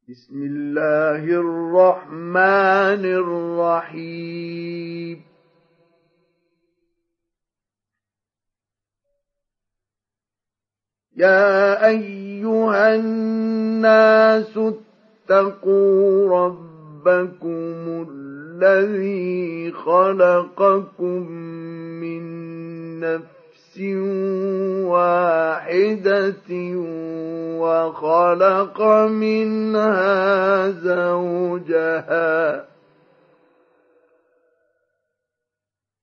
بسم الله الرحمن الرحيم يا أيها الناس اتقوا ربكم الذي خلقكم من نفس واحدة وخلق منها زوجها